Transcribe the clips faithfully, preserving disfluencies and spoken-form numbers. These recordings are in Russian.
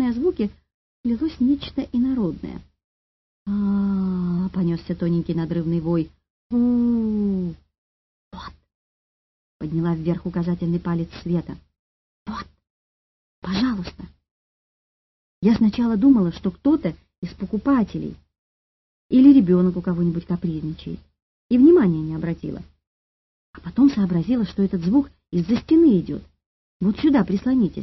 приглушенные звуки лилось нечто инородное. А-а-а, понесся тоненький надрывный вой. У-у-у. Вот. Подняла вверх указательный палец Света. Вот. Пожалуйста. Я сначала думала, что кто-то из покупателей или ребенок у кого-нибудь капризничает, и внимания не обратила. А потом сообразила, что этот звук из-за стены идет. Вот сюда прислонитесь.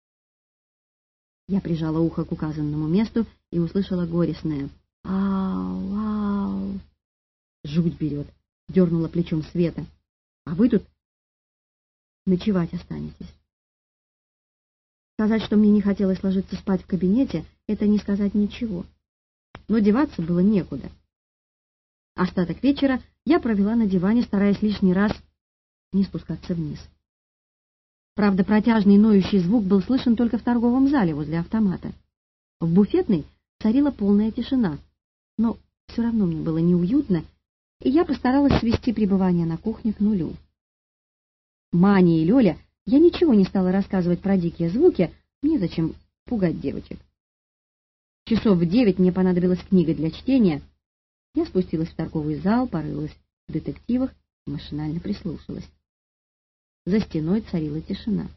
Я прижала ухо к указанному месту и услышала горестное «Ау, ау». Жуть берет, дернула плечом Света. А вы тут ночевать останетесь. Сказать, что мне не хотелось ложиться спать в кабинете, это не сказать ничего. Но деваться было некуда. Остаток вечера я провела на диване, стараясь лишний раз не спускаться вниз. Правда, протяжный ноющий звук был слышен только в торговом зале возле автомата. В буфетной царила полная тишина, но все равно мне было неуютно, и я постаралась свести пребывание на кухне к нулю. Мане и Лёле я ничего не стала рассказывать про дикие звуки, незачем пугать девочек. Часов в девять мне понадобилась книга для чтения. Я спустилась в торговый зал, порылась в детективах и машинально прислушалась. За стеной царила тишина.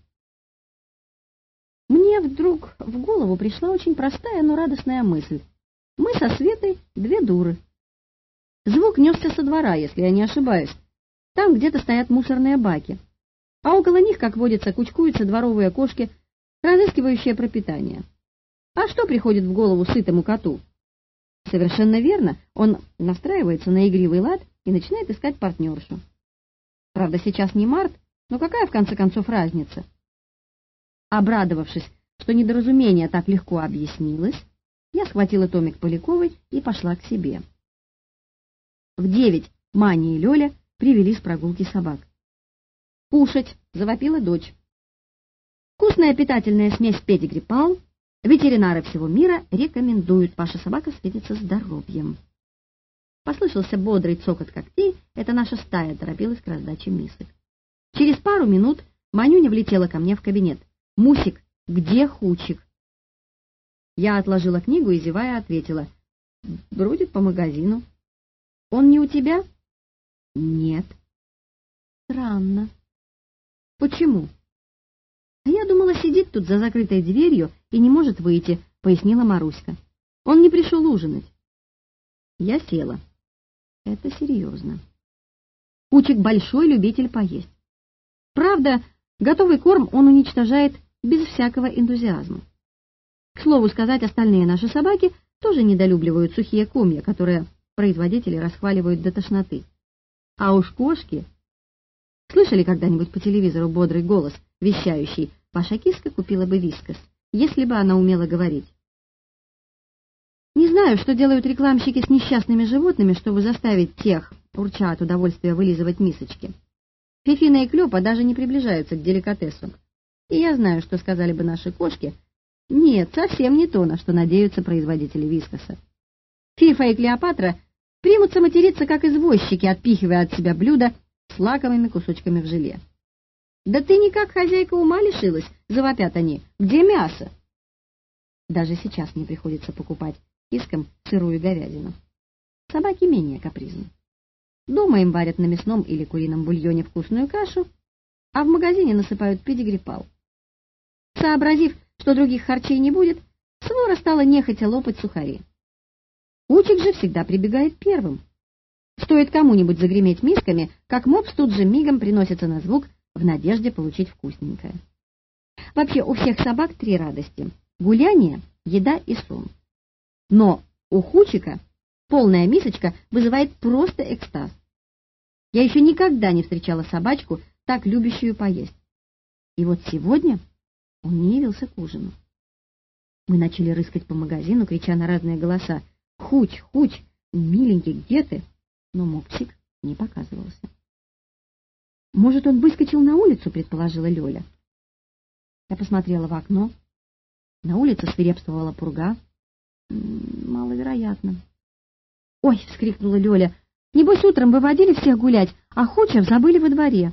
Мне вдруг в голову пришла очень простая, но радостная мысль. Мы со Светой две дуры. Звук несся со двора, если я не ошибаюсь. Там где-то стоят мусорные баки, а около них, как водится, кучкуются дворовые кошки, разыскивающие пропитание. А что приходит в голову сытому коту? Совершенно верно, он настраивается на игривый лад и начинает искать партнершу. Правда, сейчас не март, но какая, в конце концов, разница? Обрадовавшись, что недоразумение так легко объяснилось, я схватила томик Поляковой и пошла к себе. В девять Маня и Лёля привели с прогулки собак. «Кушать!» — завопила дочь. «Вкусная питательная смесь педигри-пал. Ветеринары всего мира рекомендуют. Ваша собака светится здоровьем». Послышался бодрый цокот когтей. Это наша стая торопилась к раздаче мисок. Через пару минут Манюня влетела ко мне в кабинет. «Мусик, где Хучик?» Я отложила книгу и, зевая, ответила. «Бродит по магазину». «Он не у тебя?» «Нет». «Странно». «Почему?» «А я думала, сидит тут за закрытой дверью и не может выйти», — пояснила Маруська. «Он не пришел ужинать». Я села. Это серьезно. Хучик большой любитель поесть. Правда, готовый корм он уничтожает без всякого энтузиазма. К слову сказать, остальные наши собаки тоже недолюбливают сухие комья, которые производители расхваливают до тошноты. А уж кошки... Слышали когда-нибудь по телевизору бодрый голос, вещающий: «Ваша киска купила бы вискас, если бы она умела говорить». Не знаю, что делают рекламщики с несчастными животными, чтобы заставить тех, урча от удовольствия, вылизывать мисочки. Фифина и Клёпа даже не приближаются к деликатесу. И я знаю, что сказали бы наши кошки. Нет, совсем не то, на что надеются производители вискаса. Фифа и Клеопатра примутся материться, как извозчики, отпихивая от себя блюда с лакомыми кусочками в желе. «Да ты никак хозяйка ума лишилась», — завопят они. «Где мясо?» Даже сейчас мне приходится покупать кискам сырую говядину. Собаки менее капризны. Дома им варят на мясном или курином бульоне вкусную кашу, а в магазине насыпают педигри-пал. Сообразив, что других харчей не будет, свора стала нехотя лопать сухари. Хучик же всегда прибегает первым. Стоит кому-нибудь загреметь мисками, как мопс тут же мигом приносится на звук в надежде получить вкусненькое. Вообще у всех собак три радости — гуляние, еда и сон. Но у Хучика полная мисочка вызывает просто экстаз. Я еще никогда не встречала собачку, так любящую поесть. И вот сегодня он не явился к ужину. Мы начали рыскать по магазину, крича на разные голоса: «Хуч, Хуч, миленький, где ты?» Но мопсик не показывался. «Может, он выскочил на улицу?» — предположила Лёля. Я посмотрела в окно. На улице свирепствовала пурга. Маловероятно. «Ой!» — вскрикнула Лёля. «Небось, утром выводили всех гулять, а Хуча забыли во дворе».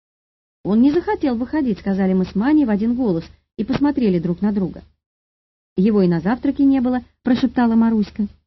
«Он не захотел выходить», — сказали мы с Маней в один голос и посмотрели друг на друга. Его и на завтраке не было, прошептала Маруська.